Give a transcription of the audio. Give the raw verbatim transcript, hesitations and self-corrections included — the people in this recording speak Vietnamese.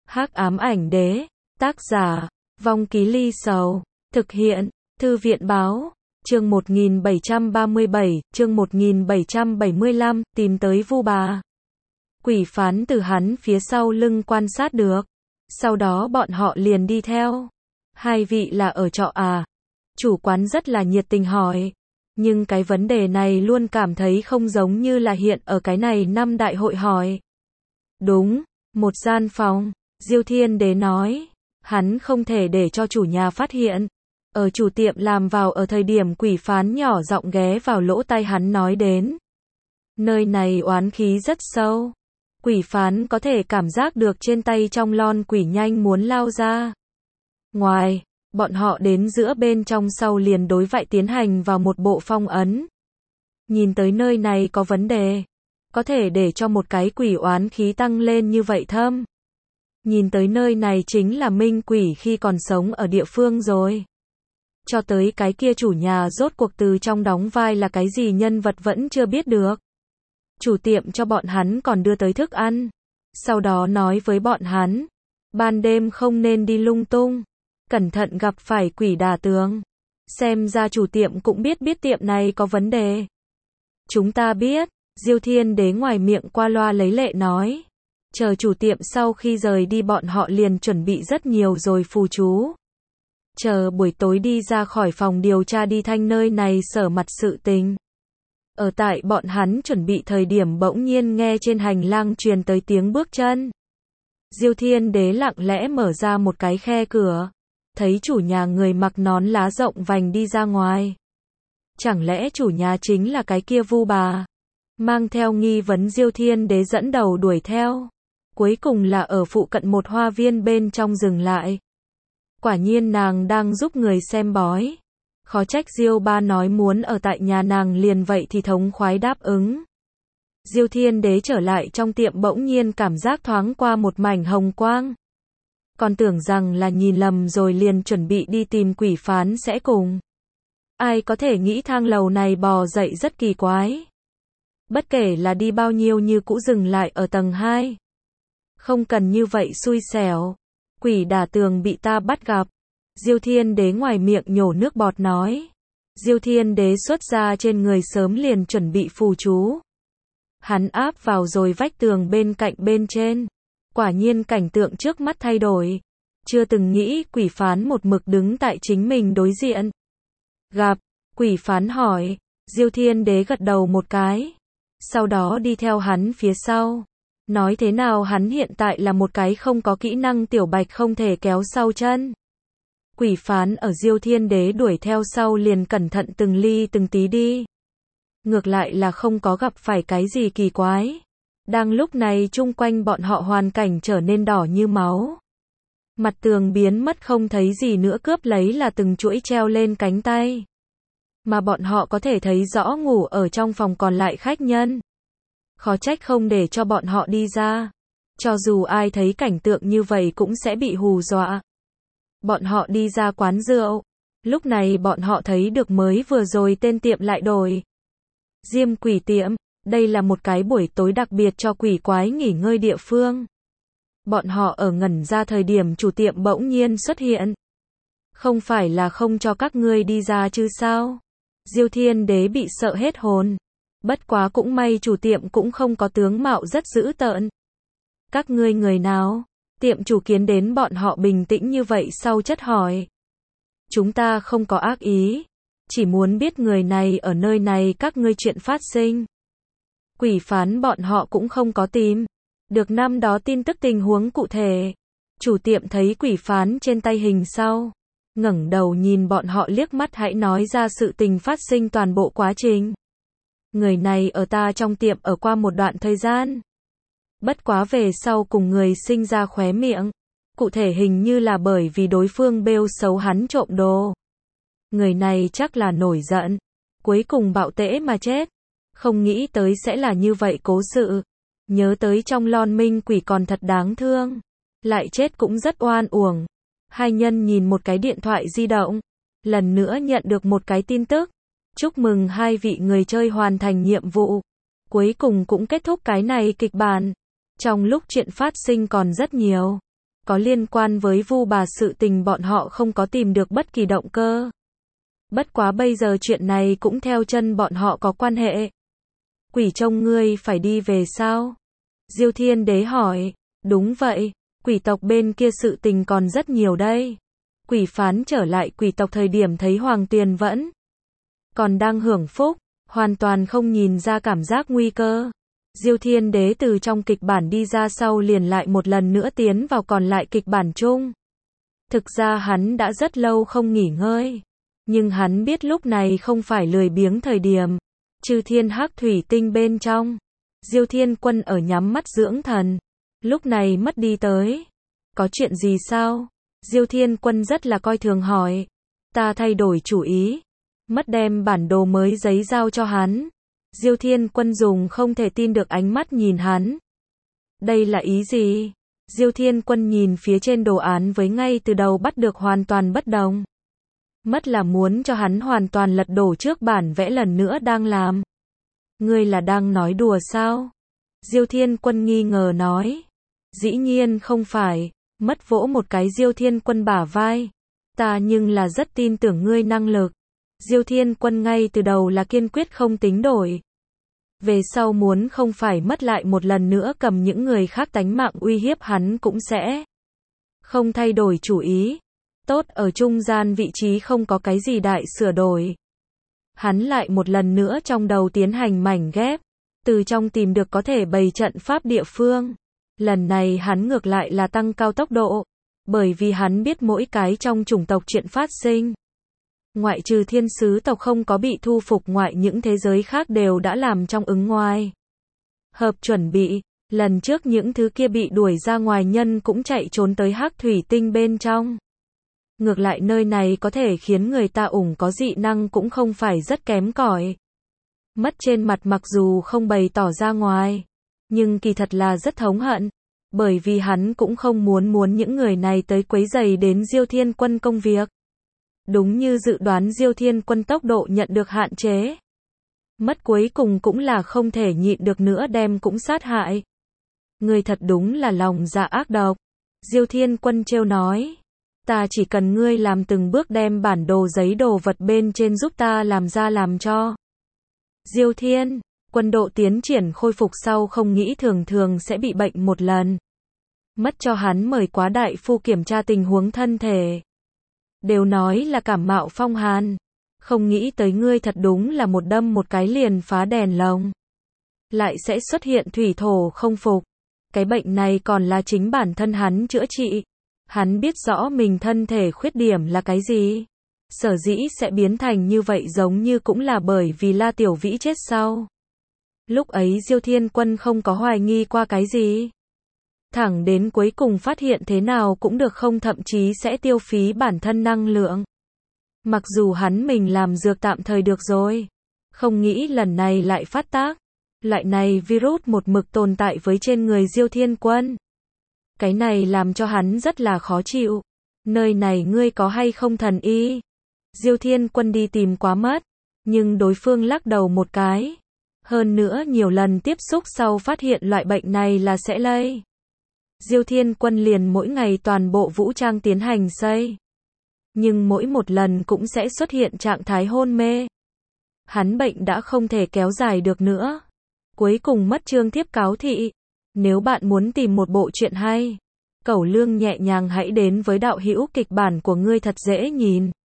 Hắc ám ảnh đế, tác giả, Vong Ký Ly Sầu, thực hiện, Thư viện báo, chương một nghìn bảy trăm ba mươi bảy, chương một nghìn bảy trăm bảy mươi lăm, tìm tới Vu Bà. Quỷ phán từ hắn phía sau lưng quan sát được, sau đó bọn họ liền đi theo. Hai vị là ở trọ à? Chủ quán rất là nhiệt tình hỏi, nhưng cái vấn đề này luôn cảm thấy không giống như là hiện ở cái này năm đại hội hỏi. Đúng, một gian phòng, Diêu Thiên Đế nói, hắn không thể để cho chủ nhà phát hiện. Ở chủ tiệm làm vào ở thời điểm quỷ phán nhỏ giọng ghé vào lỗ tai hắn nói đến. Nơi này oán khí rất sâu. Quỷ phán có thể cảm giác được trên tay trong lon quỷ nhanh muốn lao ra. Ngoài, bọn họ đến giữa bên trong sau liền đối vại tiến hành vào một bộ phong ấn. Nhìn tới nơi này có vấn đề. Có thể để cho một cái quỷ oán khí tăng lên như vậy thâm. Nhìn tới nơi này chính là minh quỷ khi còn sống ở địa phương rồi. Cho tới cái kia chủ nhà rốt cuộc từ trong đóng vai là cái gì nhân vật vẫn chưa biết được. Chủ tiệm cho bọn hắn còn đưa tới thức ăn. Sau đó nói với bọn hắn, ban đêm không nên đi lung tung. Cẩn thận gặp phải quỷ đả tường. Xem ra chủ tiệm cũng biết biết tiệm này có vấn đề. Chúng ta biết, Diêu Thiên Đế ngoài miệng qua loa lấy lệ nói. Chờ chủ tiệm sau khi rời đi bọn họ liền chuẩn bị rất nhiều rồi phù chú. Chờ buổi tối đi ra khỏi phòng điều tra đi thanh nơi này sở mặt sự tình. Ở tại bọn hắn chuẩn bị thời điểm bỗng nhiên nghe trên hành lang truyền tới tiếng bước chân. Diêu Thiên Đế lặng lẽ mở ra một cái khe cửa. Thấy chủ nhà người mặc nón lá rộng vành đi ra ngoài. Chẳng lẽ chủ nhà chính là cái kia Vu Bà? Mang theo nghi vấn Diêu Thiên Đế dẫn đầu đuổi theo. Cuối cùng là ở phụ cận một hoa viên bên trong dừng lại. Quả nhiên nàng đang giúp người xem bói. Khó trách Diêu ba nói muốn ở tại nhà nàng liền vậy thì thống khoái đáp ứng. Diêu Thiên Đế trở lại trong tiệm bỗng nhiên cảm giác thoáng qua một mảnh hồng quang. Còn tưởng rằng là nhìn lầm rồi liền chuẩn bị đi tìm quỷ phán sẽ cùng. Ai có thể nghĩ thang lầu này bò dậy rất kỳ quái. Bất kể là đi bao nhiêu như cũ dừng lại ở tầng hai. Không cần như vậy xui xẻo. Quỷ đả tường bị ta bắt gặp. Diêu Thiên Đế ngoài miệng nhổ nước bọt nói. Diêu Thiên Đế xuất ra trên người sớm liền chuẩn bị phù chú. Hắn áp vào rồi vách tường bên cạnh bên trên. Quả nhiên cảnh tượng trước mắt thay đổi. Chưa từng nghĩ quỷ phán một mực đứng tại chính mình đối diện. Gặp, quỷ phán hỏi. Diêu Thiên Đế gật đầu một cái. Sau đó đi theo hắn phía sau. Nói thế nào hắn hiện tại là một cái không có kỹ năng tiểu bạch không thể kéo sau chân. Quỷ phán ở Diêu Thiên Đế đuổi theo sau liền cẩn thận từng ly từng tí đi. Ngược lại là không có gặp phải cái gì kỳ quái. Đang lúc này chung quanh bọn họ hoàn cảnh trở nên đỏ như máu. Mặt tường biến mất không thấy gì nữa cướp lấy là từng chuỗi treo lên cánh tay. Mà bọn họ có thể thấy rõ ngủ ở trong phòng còn lại khách nhân. Khó trách không để cho bọn họ đi ra. Cho dù ai thấy cảnh tượng như vậy cũng sẽ bị hù dọa. Bọn họ đi ra quán rượu. Lúc này bọn họ thấy được mới vừa rồi tên tiệm lại đổi. Diêm quỷ tiệm, đây là một cái buổi tối đặc biệt cho quỷ quái nghỉ ngơi địa phương. Bọn họ ở ngẩn ra thời điểm chủ tiệm bỗng nhiên xuất hiện. Không phải là không cho các ngươi đi ra chứ sao? Diêu Thiên Đế bị sợ hết hồn. Bất quá cũng may chủ tiệm cũng không có tướng mạo rất dữ tợn. Các ngươi người nào? Tiệm chủ kiến đến bọn họ bình tĩnh như vậy sau chất hỏi. Chúng ta không có ác ý. Chỉ muốn biết người này ở nơi này các ngươi chuyện phát sinh. Quỷ phán bọn họ cũng không có tìm. Được năm đó tin tức tình huống cụ thể. Chủ tiệm thấy quỷ phán trên tay hình sau. Ngẩng đầu nhìn bọn họ liếc mắt hãy nói ra sự tình phát sinh toàn bộ quá trình. Người này ở ta trong tiệm ở qua một đoạn thời gian. Bất quá về sau cùng người sinh ra khóe miệng. Cụ thể hình như là bởi vì đối phương bêu xấu hắn trộm đồ. Người này chắc là nổi giận. Cuối cùng bạo tễ mà chết. Không nghĩ tới sẽ là như vậy cố sự. Nhớ tới trong lon minh quỷ còn thật đáng thương. Lại chết cũng rất oan uổng. Hai nhân nhìn một cái điện thoại di động. Lần nữa nhận được một cái tin tức. Chúc mừng hai vị người chơi hoàn thành nhiệm vụ. Cuối cùng cũng kết thúc cái này kịch bản. Trong lúc chuyện phát sinh còn rất nhiều. có liên quan với Vu bà sự tình bọn họ không có tìm được bất kỳ động cơ. Bất quá bây giờ chuyện này cũng theo chân bọn họ có quan hệ. Quỷ trông ngươi phải đi về sao? Diêu Thiên Đế hỏi. Đúng vậy, quỷ tộc bên kia sự tình còn rất nhiều đây. Quỷ phán trở lại quỷ tộc thời điểm thấy Hoàng Tuyền vẫn còn đang hưởng phúc, hoàn toàn không nhìn ra cảm giác nguy cơ. Diêu Thiên Đế từ trong kịch bản đi ra sau liền lại một lần nữa tiến vào còn lại kịch bản chung. Thực ra hắn đã rất lâu không nghỉ ngơi, nhưng hắn biết lúc này không phải lười biếng thời điểm. Chư thiên hắc thủy tinh bên trong, Diêu Thiên Quân ở nhắm mắt dưỡng thần, lúc này mất đi tới. Có chuyện gì sao? Diêu Thiên Quân rất là coi thường hỏi. Ta thay đổi chủ ý. Mất đem bản đồ mới giấy giao cho hắn. Diêu Thiên Quân dùng không thể tin được ánh mắt nhìn hắn. Đây là ý gì? Diêu Thiên Quân nhìn phía trên đồ án với ngay từ đầu bắt được hoàn toàn bất đồng. Mất là muốn cho hắn hoàn toàn lật đổ trước bản vẽ lần nữa đang làm. Ngươi là đang nói đùa sao? Diêu Thiên Quân nghi ngờ nói. Dĩ nhiên không phải. Mất vỗ một cái Diêu Thiên Quân bả vai. Ta nhưng là rất tin tưởng ngươi năng lực. Diêu Thiên Quân ngay từ đầu là kiên quyết không tính đổi. Về sau muốn không phải mất lại một lần nữa cầm những người khác tánh mạng uy hiếp hắn cũng sẽ không thay đổi chủ ý. Tốt, ở trung gian vị trí không có cái gì đại sửa đổi. Hắn lại một lần nữa trong đầu tiến hành mảnh ghép, từ trong tìm được có thể bày trận pháp địa phương. Lần này hắn ngược lại là tăng cao tốc độ, bởi vì hắn biết mỗi cái trong chủng tộc chuyện phát sinh. Ngoại trừ thiên sứ tộc không có bị thu phục, ngoại những thế giới khác đều đã làm trong ứng ngoài hợp chuẩn bị. Lần trước những thứ kia bị đuổi ra ngoài nhân cũng chạy trốn tới hắc thủy tinh bên trong. Ngược lại nơi này có thể khiến người ta ủng có dị năng cũng không phải rất kém cỏi. Mất trên mặt mặc dù không bày tỏ ra ngoài, nhưng kỳ thật là rất thống hận, bởi vì hắn cũng không muốn muốn những người này tới quấy rầy đến Diêu Thiên Quân công việc. Đúng như dự đoán, Diêu Thiên Quân tốc độ nhận được hạn chế. Mất cuối cùng cũng là không thể nhịn được nữa đem cũng sát hại. Người thật đúng là lòng dạ ác độc. Diêu Thiên Quân trêu nói. Ta chỉ cần ngươi làm từng bước đem bản đồ giấy đồ vật bên trên giúp ta làm ra làm cho. Diêu Thiên Quân độ tiến triển khôi phục sau không nghĩ thường thường sẽ bị bệnh một lần. Mất cho hắn mời quá đại phu kiểm tra tình huống thân thể. Đều nói là cảm mạo phong hàn. Không nghĩ tới ngươi thật đúng là một đâm một cái liền phá đèn lồng. Lại sẽ xuất hiện thủy thổ không phục. Cái bệnh này còn là chính bản thân hắn chữa trị. Hắn biết rõ mình thân thể khuyết điểm là cái gì. Sở dĩ sẽ biến thành như vậy giống như cũng là bởi vì La Tiểu Vĩ chết sau. Lúc ấy Diêu Thiên Quân không có hoài nghi qua cái gì. Thẳng đến cuối cùng phát hiện thế nào cũng được không, thậm chí sẽ tiêu phí bản thân năng lượng. Mặc dù hắn mình làm dược tạm thời được rồi. Không nghĩ lần này lại phát tác. Loại này virus một mực tồn tại với trên người Diêu Thiên Quân. Cái này làm cho hắn rất là khó chịu. Nơi này ngươi có hay không thần y? Diêu Thiên Quân đi tìm quá mất. Nhưng đối phương lắc đầu một cái. Hơn nữa nhiều lần tiếp xúc sau phát hiện loại bệnh này là sẽ lây. Diêu Thiên Quân liền mỗi ngày toàn bộ vũ trang tiến hành xây. Nhưng mỗi một lần cũng sẽ xuất hiện trạng thái hôn mê. Hắn bệnh đã không thể kéo dài được nữa. Cuối cùng mất chương thiếp cáo thị. Nếu bạn muốn tìm một bộ truyện hay, Cẩu Lương nhẹ nhàng hãy đến với đạo hữu kịch bản của ngươi thật dễ nhìn.